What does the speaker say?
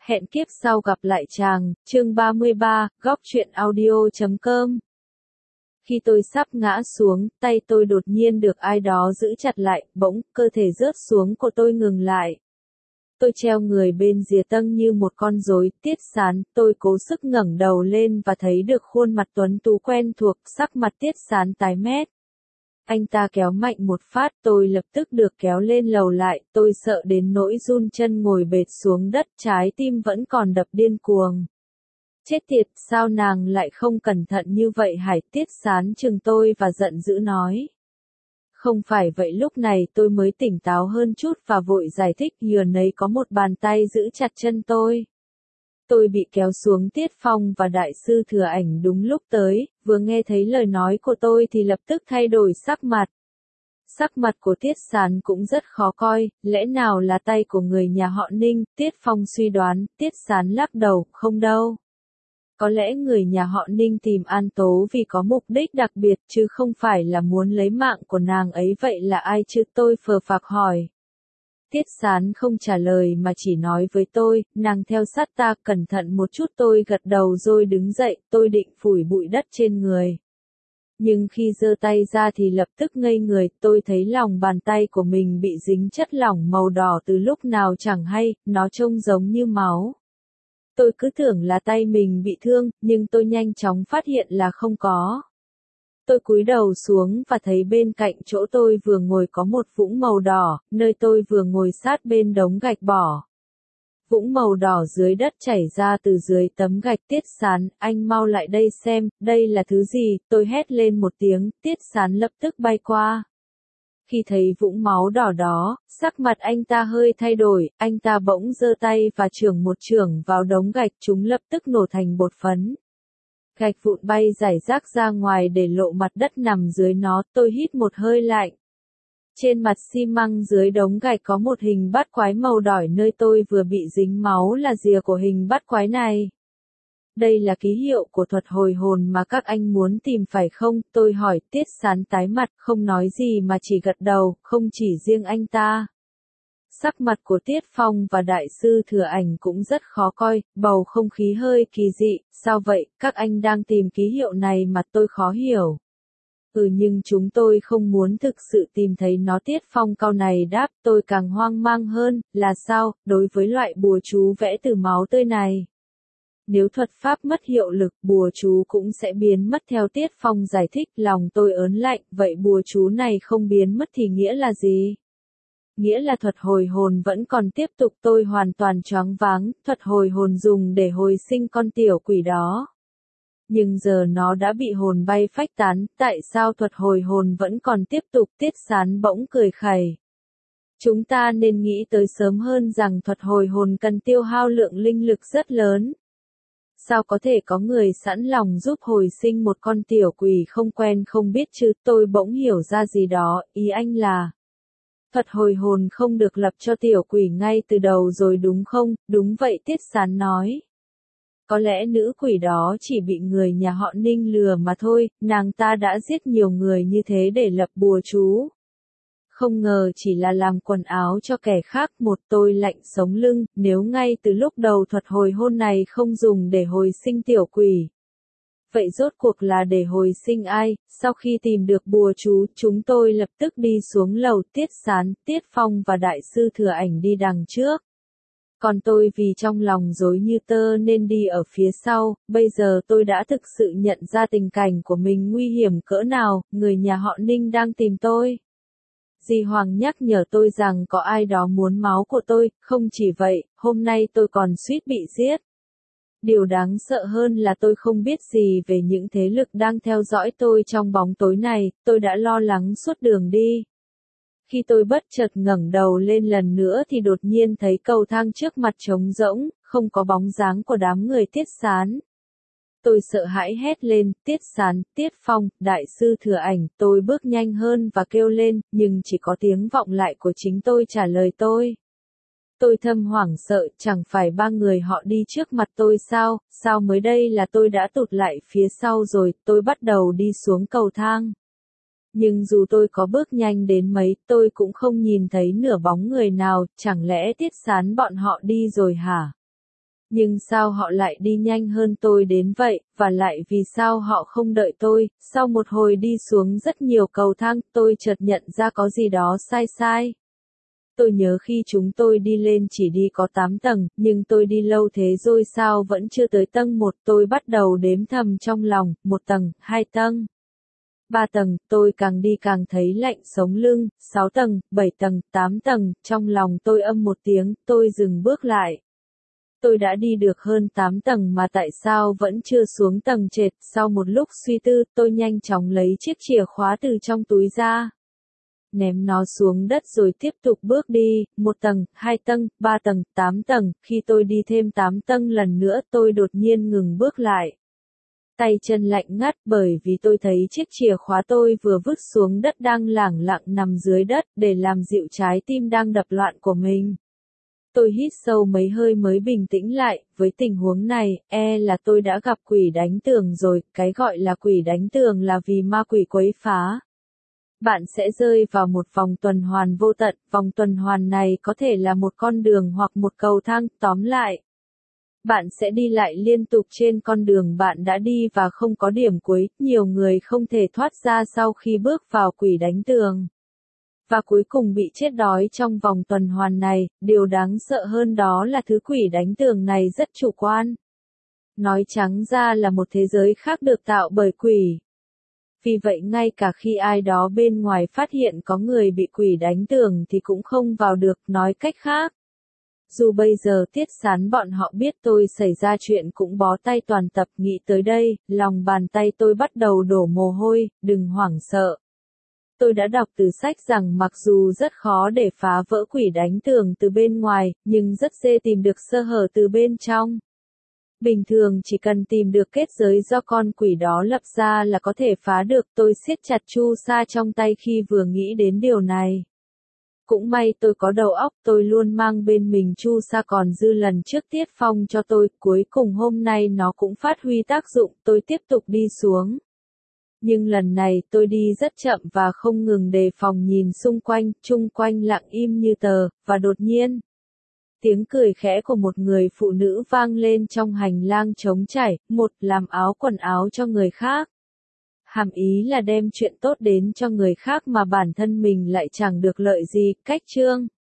Hẹn kiếp sau gặp lại chàng, chương 33, góc truyện audio.com. Khi tôi sắp ngã xuống, tay tôi đột nhiên được ai đó giữ chặt lại, bỗng, cơ thể rớt xuống của tôi ngừng lại. Tôi treo người bên rìa tâng như một con rối. Tiết Sán, tôi cố sức ngẩng đầu lên và thấy được khuôn mặt tuấn tú quen thuộc, sắc mặt Tiết Sán tái mét. Anh ta kéo mạnh một phát, tôi lập tức được kéo lên lầu lại, tôi sợ đến nỗi run chân ngồi bệt xuống đất, trái tim vẫn còn đập điên cuồng. Chết tiệt, sao nàng lại không cẩn thận như vậy hả? Tiết Sán chừng tôi và giận dữ nói. Không phải vậy, lúc này tôi mới tỉnh táo hơn chút và vội giải thích, Yườn ấy có một bàn tay giữ chặt chân tôi. Tôi bị kéo xuống. Tiết Phong và Đại sư Thừa Ảnh đúng lúc tới, vừa nghe thấy lời nói của tôi thì lập tức thay đổi sắc mặt. Sắc mặt của Tiết Sán cũng rất khó coi, lẽ nào là tay của người nhà họ Ninh? Tiết Phong suy đoán. Tiết Sán lắc đầu, không đâu. Có lẽ người nhà họ Ninh tìm An Tố vì có mục đích đặc biệt chứ không phải là muốn lấy mạng của nàng ấy. Vậy là ai chứ? Tôi phờ phạc hỏi. Tiết Sán không trả lời mà chỉ nói với tôi, nàng theo sát ta, cẩn thận một chút. Tôi gật đầu rồi đứng dậy, tôi định phủi bụi đất trên người. Nhưng khi giơ tay ra thì lập tức ngây người, tôi thấy lòng bàn tay của mình bị dính chất lỏng màu đỏ từ lúc nào chẳng hay, nó trông giống như máu. Tôi cứ tưởng là tay mình bị thương, nhưng tôi nhanh chóng phát hiện là không có. Tôi cúi đầu xuống và thấy bên cạnh chỗ tôi vừa ngồi có một vũng màu đỏ, nơi tôi vừa ngồi sát bên đống gạch bỏ. Vũng màu đỏ dưới đất chảy ra từ dưới tấm gạch. Tiết Sán, anh mau lại đây xem, đây là thứ gì? Tôi hét lên một tiếng, Tiết Sán lập tức bay qua. Khi thấy vũng máu đỏ đó, sắc mặt anh ta hơi thay đổi, anh ta bỗng giơ tay và chưởng một chưởng vào đống gạch, chúng lập tức nổ thành bột phấn. Gạch vụn bay rải rác ra ngoài để lộ mặt đất nằm dưới nó. Tôi hít một hơi lạnh. Trên mặt xi măng dưới đống gạch có một hình bát quái màu đỏ, nơi tôi vừa bị dính máu là rìa của hình bát quái này. Đây là ký hiệu của thuật hồi hồn mà các anh muốn tìm phải không? Tôi hỏi. Tiết Sán tái mặt, không nói gì mà chỉ gật đầu, không chỉ riêng anh ta. Sắc mặt của Tiết Phong và Đại sư Thừa Ảnh cũng rất khó coi, bầu không khí hơi kỳ dị. Sao vậy, các anh đang tìm ký hiệu này mà? Tôi khó hiểu. Nhưng chúng tôi không muốn thực sự tìm thấy nó. Tiết Phong cau này đáp. Tôi càng hoang mang hơn, là sao, đối với loại bùa chú vẽ từ máu tươi này? Nếu thuật pháp mất hiệu lực, bùa chú cũng sẽ biến mất theo. Tiết Phong giải thích. Lòng tôi ớn lạnh, vậy bùa chú này không biến mất thì nghĩa là gì? Nghĩa là thuật hồi hồn vẫn còn tiếp tục. Tôi hoàn toàn choáng váng. Thuật hồi hồn dùng để hồi sinh con tiểu quỷ đó. Nhưng giờ nó đã bị hồn bay phách tán, tại sao thuật hồi hồn vẫn còn tiếp tục? Tiết Sán bỗng cười khẩy. Chúng ta nên nghĩ tới sớm hơn rằng thuật hồi hồn cần tiêu hao lượng linh lực rất lớn. Sao có thể có người sẵn lòng giúp hồi sinh một con tiểu quỷ không quen không biết chứ? Tôi bỗng hiểu ra gì đó, ý anh là thuật hồi hồn không được lập cho tiểu quỷ ngay từ đầu rồi đúng không? Đúng vậy, Tiết Sán nói. Có lẽ nữ quỷ đó chỉ bị người nhà họ Ninh lừa mà thôi, nàng ta đã giết nhiều người như thế để lập bùa chú. Không ngờ chỉ là làm quần áo cho kẻ khác. Tôi lạnh sống lưng, nếu ngay từ lúc đầu thuật hồi hồn này không dùng để hồi sinh tiểu quỷ. Vậy rốt cuộc là để hồi sinh ai? Sau khi tìm được bùa chú, chúng tôi lập tức đi xuống lầu. Tiết Sán, Tiết Phong và Đại sư Thừa Ảnh đi đằng trước. Còn tôi vì trong lòng rối như tơ nên đi ở phía sau. Bây giờ tôi đã thực sự nhận ra tình cảnh của mình nguy hiểm cỡ nào. Người nhà họ Ninh đang tìm tôi. Dì Hoàng nhắc nhở tôi rằng có ai đó muốn máu của tôi. Không chỉ vậy, hôm nay tôi còn suýt bị giết. Điều đáng sợ hơn là tôi không biết gì về những thế lực đang theo dõi tôi trong bóng tối này. Tôi đã lo lắng suốt đường đi. Khi tôi bất chợt ngẩng đầu lên lần nữa thì đột nhiên thấy cầu thang trước mặt trống rỗng, không có bóng dáng của đám người. Tiết Sán. Tôi sợ hãi hét lên, Tiết Sán, Tiết Phong, Đại sư Thừa Ảnh. Tôi bước nhanh hơn và kêu lên, nhưng chỉ có tiếng vọng lại của chính tôi trả lời tôi. Tôi thầm hoảng sợ, chẳng phải ba người họ đi trước mặt tôi sao? Sao mới đây là tôi đã tụt lại phía sau rồi? Tôi bắt đầu đi xuống cầu thang. Nhưng dù tôi có bước nhanh đến mấy, tôi cũng không nhìn thấy nửa bóng người nào. Chẳng lẽ Tiết Sán bọn họ đi rồi hả? Nhưng sao họ lại đi nhanh hơn tôi đến vậy, và lại vì sao họ không đợi tôi? Sau một hồi đi xuống rất nhiều cầu thang, tôi chợt nhận ra có gì đó sai sai. Tôi nhớ khi chúng tôi đi lên chỉ đi có 8 tầng, nhưng tôi đi lâu thế rồi sao vẫn chưa tới tầng 1, tôi bắt đầu đếm thầm trong lòng, 1 tầng, 2 tầng. 3 tầng, tôi càng đi càng thấy lạnh sống lưng, 6 tầng, 7 tầng, 8 tầng, trong lòng tôi âm một tiếng, tôi dừng bước lại. Tôi đã đi được hơn 8 tầng mà tại sao vẫn chưa xuống tầng trệt, sau một lúc suy tư, tôi nhanh chóng lấy chiếc chìa khóa từ trong túi ra. Ném nó xuống đất rồi tiếp tục bước đi, 1 tầng, 2 tầng, 3 tầng, 8 tầng, khi tôi đi thêm 8 tầng lần nữa tôi đột nhiên ngừng bước lại. Tay chân lạnh ngắt bởi vì tôi thấy chiếc chìa khóa tôi vừa vứt xuống đất đang lẳng lặng nằm dưới đất để làm dịu trái tim đang đập loạn của mình. Tôi hít sâu mấy hơi mới bình tĩnh lại, với tình huống này, là tôi đã gặp quỷ đánh tường rồi, cái gọi là quỷ đánh tường là vì ma quỷ quấy phá. Bạn sẽ rơi vào một vòng tuần hoàn vô tận, vòng tuần hoàn này có thể là một con đường hoặc một cầu thang, tóm lại. Bạn sẽ đi lại liên tục trên con đường bạn đã đi và không có điểm cuối, nhiều người không thể thoát ra sau khi bước vào quỷ đánh tường. Và cuối cùng bị chết đói trong vòng tuần hoàn này, điều đáng sợ hơn đó là thứ quỷ đánh tường này rất chủ quan. Nói trắng ra là một thế giới khác được tạo bởi quỷ. Vì vậy ngay cả khi ai đó bên ngoài phát hiện có người bị quỷ đánh tường thì cũng không vào được, nói cách khác. Dù bây giờ Tiết Sán bọn họ biết tôi xảy ra chuyện cũng bó tay toàn tập, nghĩ tới đây, lòng bàn tay tôi bắt đầu đổ mồ hôi, đừng hoảng sợ. Tôi đã đọc từ sách rằng mặc dù rất khó để phá vỡ quỷ đánh tường từ bên ngoài, nhưng rất dễ tìm được sơ hở từ bên trong. Bình thường chỉ cần tìm được kết giới do con quỷ đó lập ra là có thể phá được, tôi siết chặt chu sa trong tay khi vừa nghĩ đến điều này. Cũng may tôi có đầu óc, tôi luôn mang bên mình chu sa còn dư lần trước Tiết Phong cho tôi, cuối cùng hôm nay nó cũng phát huy tác dụng, tôi tiếp tục đi xuống. Nhưng lần này tôi đi rất chậm và không ngừng đề phòng nhìn xung quanh, chung quanh lặng im như tờ, và đột nhiên. Tiếng cười khẽ của một người phụ nữ vang lên trong hành lang trống trải, một làm áo quần áo cho người khác. Hàm ý là đem chuyện tốt đến cho người khác mà bản thân mình lại chẳng được lợi gì, cách chương.